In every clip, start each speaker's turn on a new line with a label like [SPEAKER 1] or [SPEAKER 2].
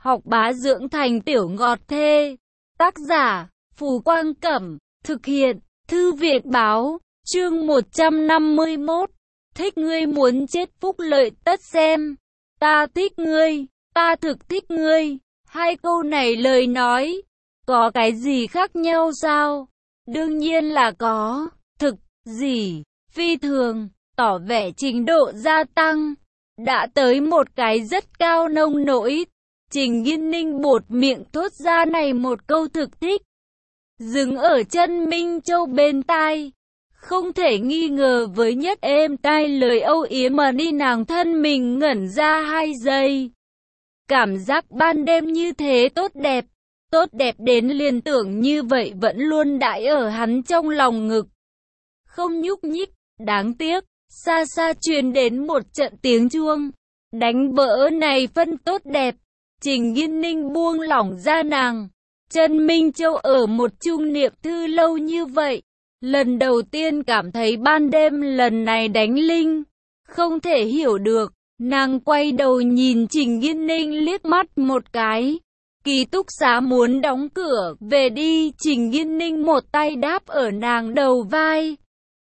[SPEAKER 1] học bá dưỡng thành tiểu ngọt thê. Tác giả, Phù Quang Cẩm. Thực hiện, Thư viện Báo. Chương 151. Thích ngươi muốn chết phúc lợi tất xem. Ta thích ngươi, ta thực thích ngươi. Hai câu này lời nói, có cái gì khác nhau sao? Đương nhiên là có. Thực, gì, phi thường, tỏ vẻ trình độ gia tăng. Đã tới một cái rất cao nông nỗi. Trình Nghiên Ninh buột miệng thốt ra này một câu thực thích. Dừng ở chân Minh Châu bên tai. Không thể nghi ngờ với nhất êm tai lời âu yếm mà đi nàng thân mình ngẩn ra 2 giây. Cảm giác ban đêm như thế tốt đẹp đến liền tưởng như vậy vẫn luôn đãi ở hắn trong lòng ngực. Không nhúc nhích, đáng tiếc, xa xa truyền đến một trận tiếng chuông. Đánh vỡ này phân tốt đẹp, Trình Nghiên Ninh buông lỏng ra nàng. Trần Minh Châu ở một chung niệm thư lâu như vậy. Lần đầu tiên cảm thấy ban đêm lần này đánh linh. Không thể hiểu được, nàng quay đầu nhìn Trình Nghiên Ninh liếc mắt một cái. Ký túc xá muốn đóng cửa, về đi. Trình Nghiên Ninh một tay đáp ở nàng đầu vai,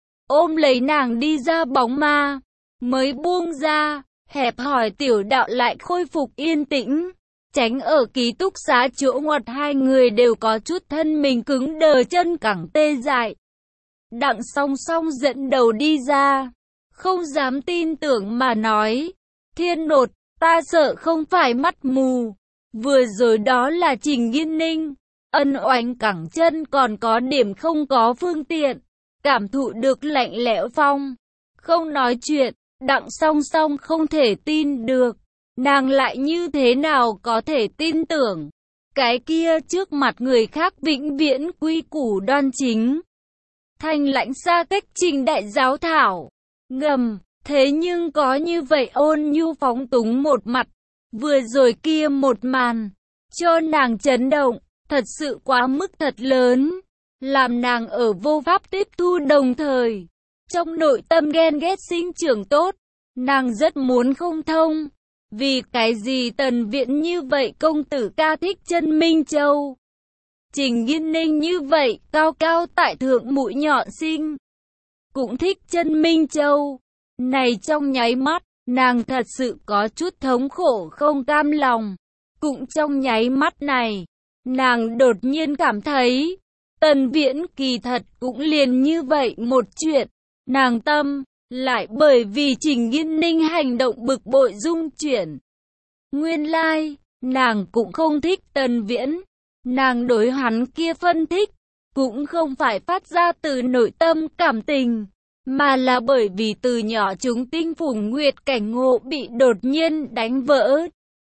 [SPEAKER 1] ôm lấy nàng đi ra bóng ma. Mới buông ra, hẹp hỏi tiểu đạo lại khôi phục yên tĩnh. Tránh ở ký túc xá chỗ ngoặt hai người đều có chút thân mình cứng đờ chân cẳng tê dại. Đặng Song Song dẫn đầu đi ra, không dám tin tưởng mà nói, Thiên Nột, ta sợ không phải mắt mù. Vừa rồi đó là Trình Nghiên Ninh, ân oánh cẳng chân còn có điểm không có phương tiện, cảm thụ được lạnh lẽo phong. Không nói chuyện, Đặng Song Song không thể tin được, nàng lại như thế nào có thể tin tưởng. Cái kia trước mặt người khác vĩnh viễn quy củ đoan chính. Thanh lãnh xa cách Trình đại giáo thảo. Ngầm, thế nhưng có như vậy ôn nhu phóng túng một mặt. Vừa rồi kia một màn, cho nàng chấn động, thật sự quá mức thật lớn. Làm nàng ở vô pháp tiếp thu đồng thời. Trong nội tâm ghen ghét sinh trưởng tốt, nàng rất muốn không thông. Vì cái gì Tần Viễn như vậy công tử ca thích Trần Minh Châu. Trình Nghiên Ninh như vậy, cao cao tại thượng mũi nhọn xinh, cũng thích Trần Minh Châu. Này trong nháy mắt, nàng thật sự có chút thống khổ không cam lòng. Cũng trong nháy mắt này, nàng đột nhiên cảm thấy, Tần Viễn kỳ thật cũng liền như vậy một chuyện. Nàng tâm, lại bởi vì Trình Nghiên Ninh hành động bực bội rung chuyển. Nguyên lai, nàng cũng không thích Tần Viễn. Nàng đối hắn kia phân tích, cũng không phải phát ra từ nội tâm cảm tình, mà là bởi vì từ nhỏ chúng tinh phùng nguyệt cảnh ngộ bị đột nhiên đánh vỡ.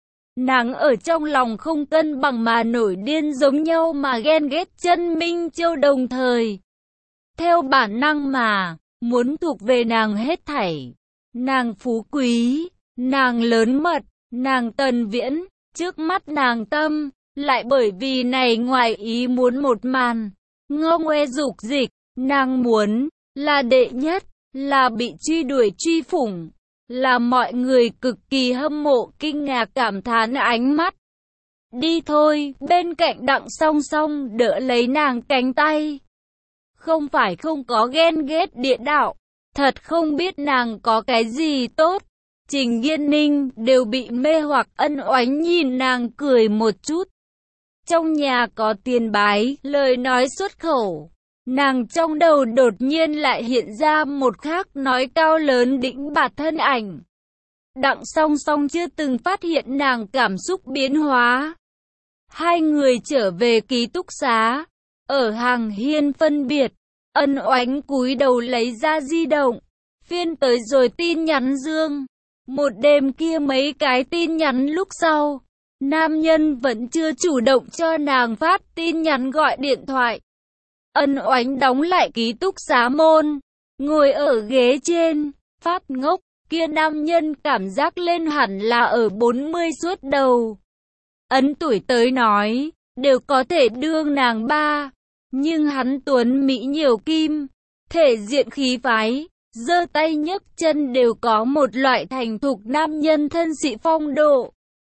[SPEAKER 1] Nàng ở trong lòng không cân bằng mà nổi điên giống nhau mà ghen ghét Trần Minh Châu đồng thời. Theo bản năng mà, muốn thuộc về nàng hết thảy. Nàng phú quý, nàng lớn mật, nàng Tần Viễn, trước mắt nàng tâm. Lại bởi vì này ngoài ý muốn một màn, ngô ngoe dục dịch, nàng muốn là đệ nhất, là bị truy đuổi truy phủng, là mọi người cực kỳ hâm mộ kinh ngạc cảm thán ánh mắt. Đi thôi, bên cạnh Đặng Song Song đỡ lấy nàng cánh tay. Không phải không có ghen ghét địa đạo, thật không biết nàng có cái gì tốt. Trình Nghiên Ninh đều bị mê hoặc ân oánh nhìn nàng cười một chút. Trong nhà có tiền bái, lời nói xuất khẩu. Nàng trong đầu đột nhiên lại hiện ra một khác nói cao lớn đĩnh bạt thân ảnh. Đặng Song Song chưa từng phát hiện nàng cảm xúc biến hóa. Hai người trở về ký túc xá. Ở hàng hiên phân biệt, ân oánh cúi đầu lấy ra di động. Phiên tới rồi tin nhắn Dương. Một đêm kia mấy cái tin nhắn lúc sau. Nam nhân vẫn chưa chủ động cho nàng phát tin nhắn gọi điện thoại. Ân oánh đóng lại ký túc xá môn, ngồi ở ghế trên, phát ngốc. Kia nam nhân cảm giác lên hẳn là ở 40 suốt đầu. Ấn tuổi tới nói, đều có thể đương nàng ba. Nhưng hắn tuấn mỹ nhiều kim, thể diện khí phái, giơ tay nhấc chân đều có một loại thành thục nam nhân thân sĩ phong độ.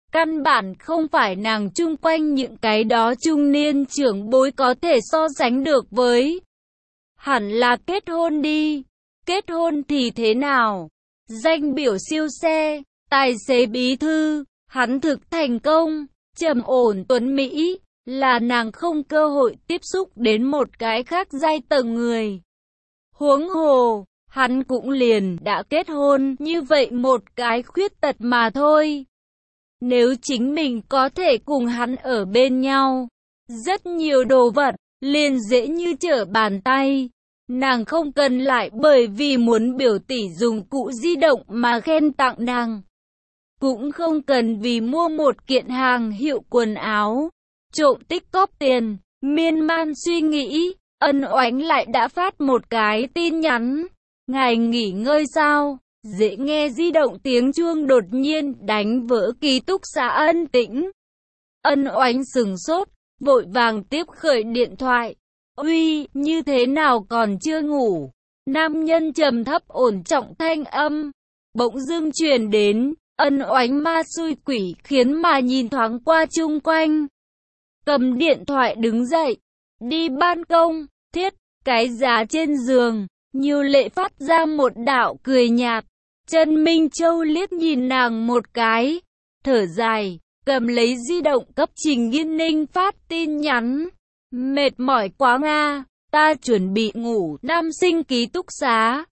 [SPEAKER 1] Căn bản không phải nàng chung quanh những cái đó trung niên trưởng bối có thể so sánh được với. Hẳn là kết hôn đi. Kết hôn thì thế nào? Danh biểu siêu xe, tài xế bí thư, hắn thực thành công, trầm ổn tuấn Mỹ, là nàng không cơ hội tiếp xúc đến một cái khác giai tầng người. Huống hồ, hắn cũng liền đã kết hôn như vậy một cái khuyết tật mà thôi. Nếu chính mình có thể cùng hắn ở bên nhau, rất nhiều đồ vật, liền dễ như trở bàn tay. Nàng không cần lại bởi vì muốn biểu tỷ dùng cụ di động mà khen tặng nàng. Cũng không cần vì mua một kiện hàng hiệu quần áo, trộm tích cóp tiền, miên man suy nghĩ. Ân Oánh lại đã phát một cái tin nhắn. Ngài nghỉ ngơi sao? Dễ nghe di động tiếng chuông đột nhiên đánh vỡ ký túc xá Ân Tĩnh. Ân Oánh sừng sốt, vội vàng tiếp khởi điện thoại. Uy, như thế nào còn chưa ngủ? Nam nhân trầm thấp ổn trọng thanh âm bỗng dưng truyền đến. Ân Oánh ma xui quỷ khiến mà nhìn thoáng qua chung quanh. Cầm điện thoại đứng dậy, đi ban công, thiết, cái giá trên giường. Nhiều Lệ phát ra một đạo cười nhạt. Trần Minh Châu liếc nhìn nàng một cái, thở dài, cầm lấy di động cấp Trình Nghiên Ninh phát tin nhắn. Mệt mỏi quá Nga, ta chuẩn bị ngủ. Nam sinh ký túc xá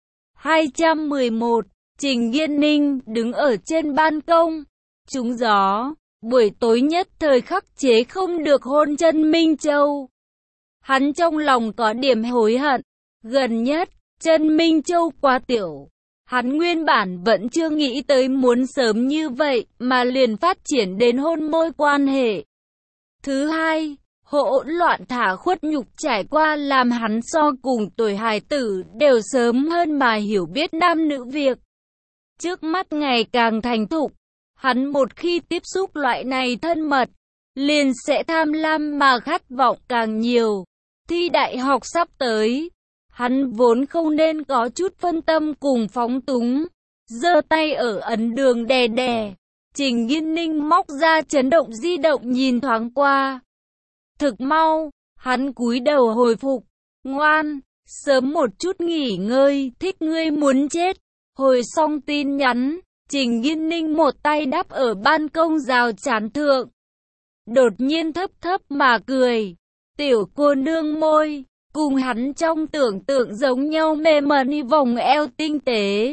[SPEAKER 1] 211. Trình Nghiên Ninh đứng ở trên ban công, trúng gió. Buổi tối nhất thời khắc chế không được hôn Trần Minh Châu. Hắn trong lòng có điểm hối hận. Gần nhất, Trần Minh Châu quá tiểu. Hắn nguyên bản vẫn chưa nghĩ tới muốn sớm như vậy mà liền phát triển đến hôn môi quan hệ. Thứ hai, hỗn loạn thả khuất nhục trải qua làm hắn so cùng tuổi hài tử đều sớm hơn mà hiểu biết nam nữ việc. Trước mắt ngày càng thành thục, hắn một khi tiếp xúc loại này thân mật, liền sẽ tham lam mà khát vọng càng nhiều. Thi đại học sắp tới, hắn vốn không nên có chút phân tâm cùng phóng túng, giơ tay ở ấn đường đè đè. Trình Nghiên Ninh móc ra chấn động di động nhìn thoáng qua. Thực mau, hắn cúi đầu hồi phục, ngoan, sớm một chút nghỉ ngơi, thích ngươi muốn chết. Hồi xong tin nhắn, Trình Nghiên Ninh một tay đắp ở ban công rào chắn thượng. Đột nhiên thấp thấp mà cười, tiểu cô nương môi, cùng hắn trong tưởng tượng giống nhau mềm mại vòng eo tinh tế.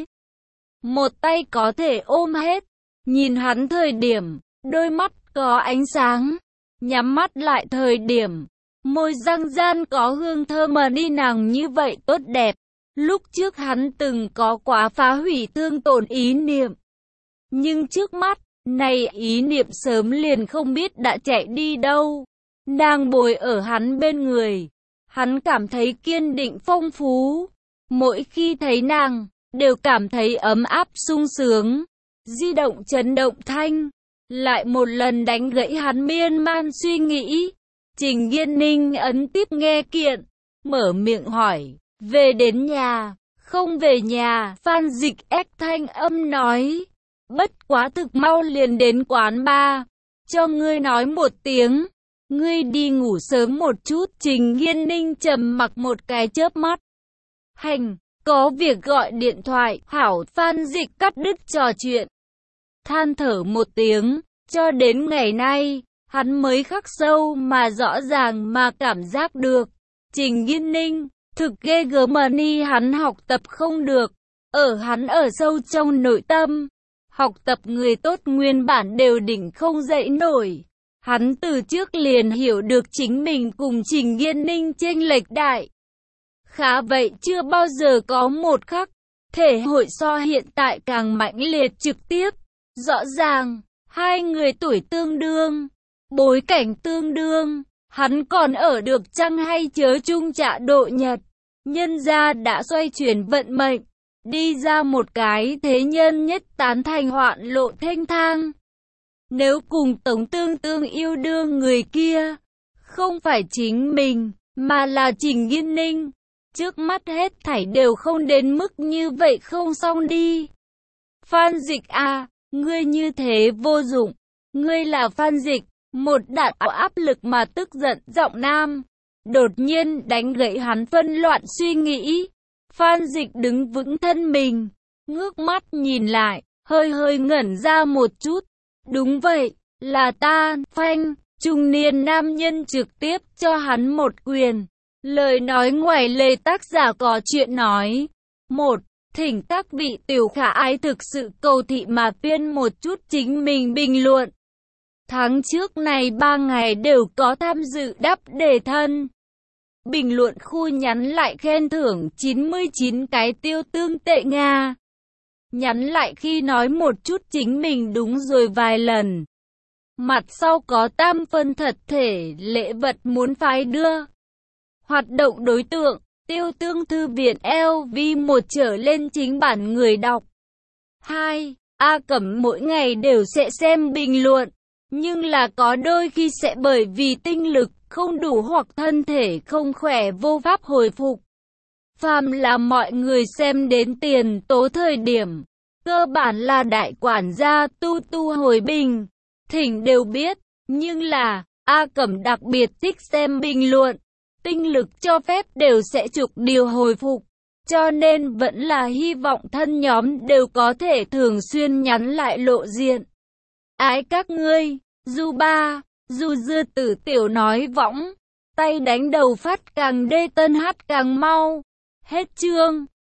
[SPEAKER 1] Một tay có thể ôm hết, nhìn hắn thời điểm, đôi mắt có ánh sáng, nhắm mắt lại thời điểm, môi răng gian có hương thơm mà đi nàng như vậy tốt đẹp. Lúc trước hắn từng có quá phá hủy thương tổn ý niệm. Nhưng trước mắt, này ý niệm sớm liền không biết đã chạy đi đâu. Nàng bồi ở hắn bên người. Hắn cảm thấy kiên định phong phú. Mỗi khi thấy nàng, đều cảm thấy ấm áp sung sướng. Di động chấn động thanh, lại một lần đánh gãy hắn miên man suy nghĩ. Trình Nghiên Ninh ấn tiếp nghe kiện, mở miệng hỏi. Về đến nhà, không về nhà, Phan Dịch ép thanh âm nói. Bất quá thực mau liền đến quán bar, cho ngươi nói một tiếng, ngươi đi ngủ sớm một chút. Trình Nghiên Ninh trầm mặc một cái chớp mắt. Hành, có việc gọi điện thoại, hảo. Phan Dịch cắt đứt trò chuyện. Than thở một tiếng, cho đến ngày nay, hắn mới khắc sâu mà rõ ràng mà cảm giác được. Trình Nghiên Ninh thực ghê gớm mà ni hắn học tập không được, hắn ở sâu trong nội tâm, học tập người tốt nguyên bản đều đỉnh không dậy nổi. Hắn từ trước liền hiểu được chính mình cùng Trình Nghiên Ninh chênh lệch đại. Khá vậy chưa bao giờ có một khắc, thể hội so hiện tại càng mãnh liệt trực tiếp. Rõ ràng, hai người tuổi tương đương, bối cảnh tương đương, hắn còn ở được chăng hay chớ chung trạ độ nhật. Nhân gia đã xoay chuyển vận mệnh, đi ra một cái thế nhân nhất tán thành hoạn lộ thênh thang. Nếu cùng Tống Tương Tương yêu đương người kia, không phải chính mình, mà là Trình Nghiên Ninh, trước mắt hết thảy đều không đến mức như vậy không xong đi. Phan Dịch à, ngươi như thế vô dụng, Ngươi là Phan Dịch. Một đạn áp lực mà tức giận giọng nam đột nhiên đánh gãy hắn phân loạn suy nghĩ. Phan Dịch đứng vững thân mình, ngước mắt nhìn lại, hơi hơi ngẩn ra một chút. Đúng vậy, là ta. Phanh, trung niên nam nhân trực tiếp cho hắn một quyền. Lời nói ngoài lề tác giả có chuyện nói. Một, thỉnh các vị tiểu khả ái thực sự cầu thị mà phiên một chút chính mình bình luận. Tháng trước này 3 ngày đều có tham dự đáp đề thân. Bình luận khu nhắn lại khen thưởng 99 cái tiêu tương tệ Nga. Nhắn lại khi nói một chút chính mình đúng rồi vài lần. Mặt sau có tam phân thật thể lễ vật muốn phái đưa. Hoạt động đối tượng, tiêu tương thư viện LV1 trở lên chính bản người đọc. 2. A Cẩm mỗi ngày đều sẽ xem bình luận. Nhưng là có đôi khi sẽ bởi vì tinh lực không đủ hoặc thân thể không khỏe vô pháp hồi phục. Phàm là mọi người xem đến tiền tố thời điểm, cơ bản là đại quản gia tu hồi bình, thỉnh đều biết. Nhưng là, A Cẩm đặc biệt thích xem bình luận, tinh lực cho phép đều sẽ trục điều hồi phục. Cho nên vẫn là hy vọng thân nhóm đều có thể thường xuyên nhắn lại lộ diện. Ái các ngươi. Du ba, du dưa tử tiểu nói võng, tay đánh đầu phát càng đê tân hát càng mau. Hết chương.